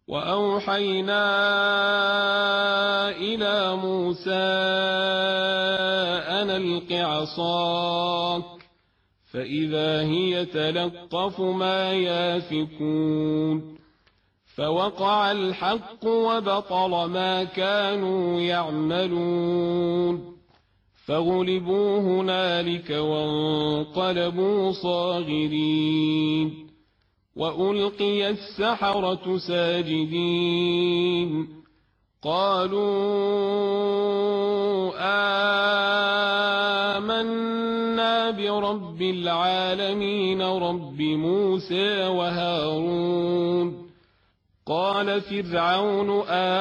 وأوحينا إلى موسى أن ألق عصاك فإذا هي تلقف ما يافكون فوقع الحق وبطل ما كانوا يعملون فغلبوا هنالك وانقلبوا صاغرين وألقي السحرة ساجدين قالوا آمنا برب العالمين رب موسى وهارون قال فرعون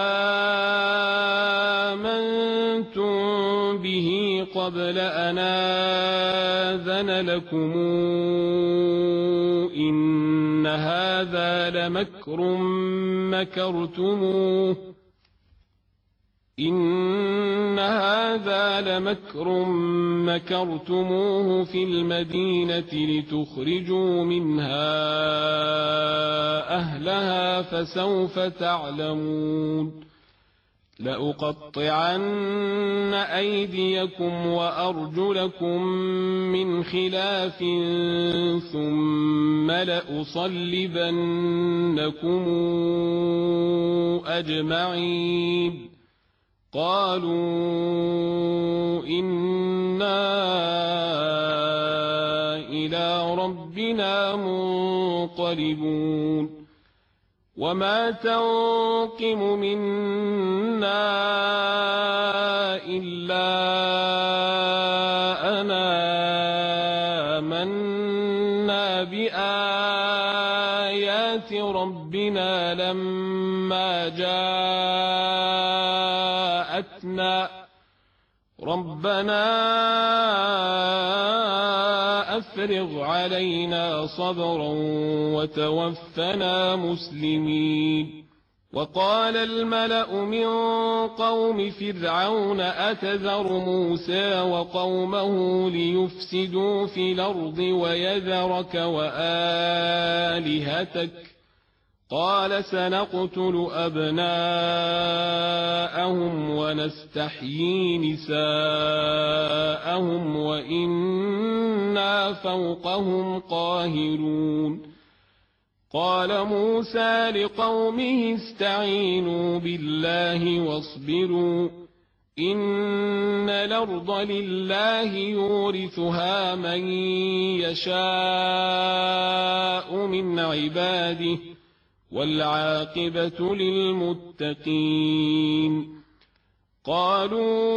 آمنتم به قبل أن آذن لكم إن هذا لمكر مكرتموه في المدينة لتخرجوا منها أهلها فسوف تعلمون لأقطعن أيديكم وأرجلكم من خلاف ثم لأصلبنكم أجمعين قالوا إنا إلى ربنا منقلبون وما تنقم منا إلا أن آمنا بآيات ربنا لما جاءتنا ربنا أفرغ علينا صبرا وتوفنا مسلمين وقال الملأ من قوم فرعون أتذر موسى وقومه ليفسدوا في الأرض ويذرك وآلهتك قال سنقتل أبناءهم ونستحيي نساءهم وإنا فوقهم قاهرون قال موسى لقومه استعينوا بالله واصبروا إن الأرض لله يورثها من يشاء من عباده والعاقبة للمتقين قالوا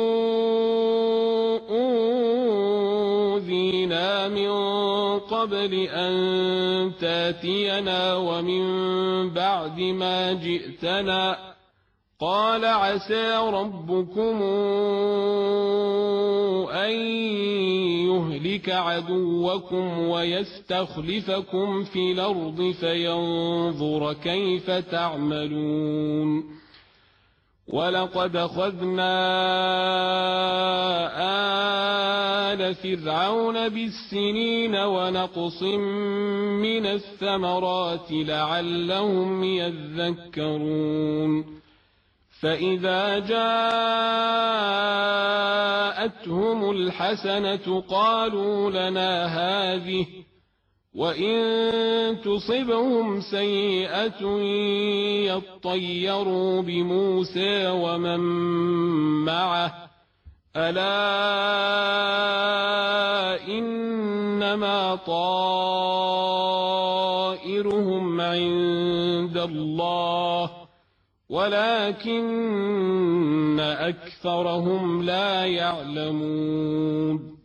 أوذينا من قبل أن تاتينا ومن بعد ما جئتنا قال عسى ربكم أن يهلك عدوكم ويستخلفكم في الأرض فينظر كيف تعملون ولقد أخذنا آل فرعون بالسنين ونقص من الثمرات لعلهم يذكرون فإذا جاءتهم الحسنة قالوا لنا هذه وإن تصبهم سيئة يطيروا بموسى ومن معه ألا إنما طائرهم عند الله ولكن أكثرهم لا يعلمون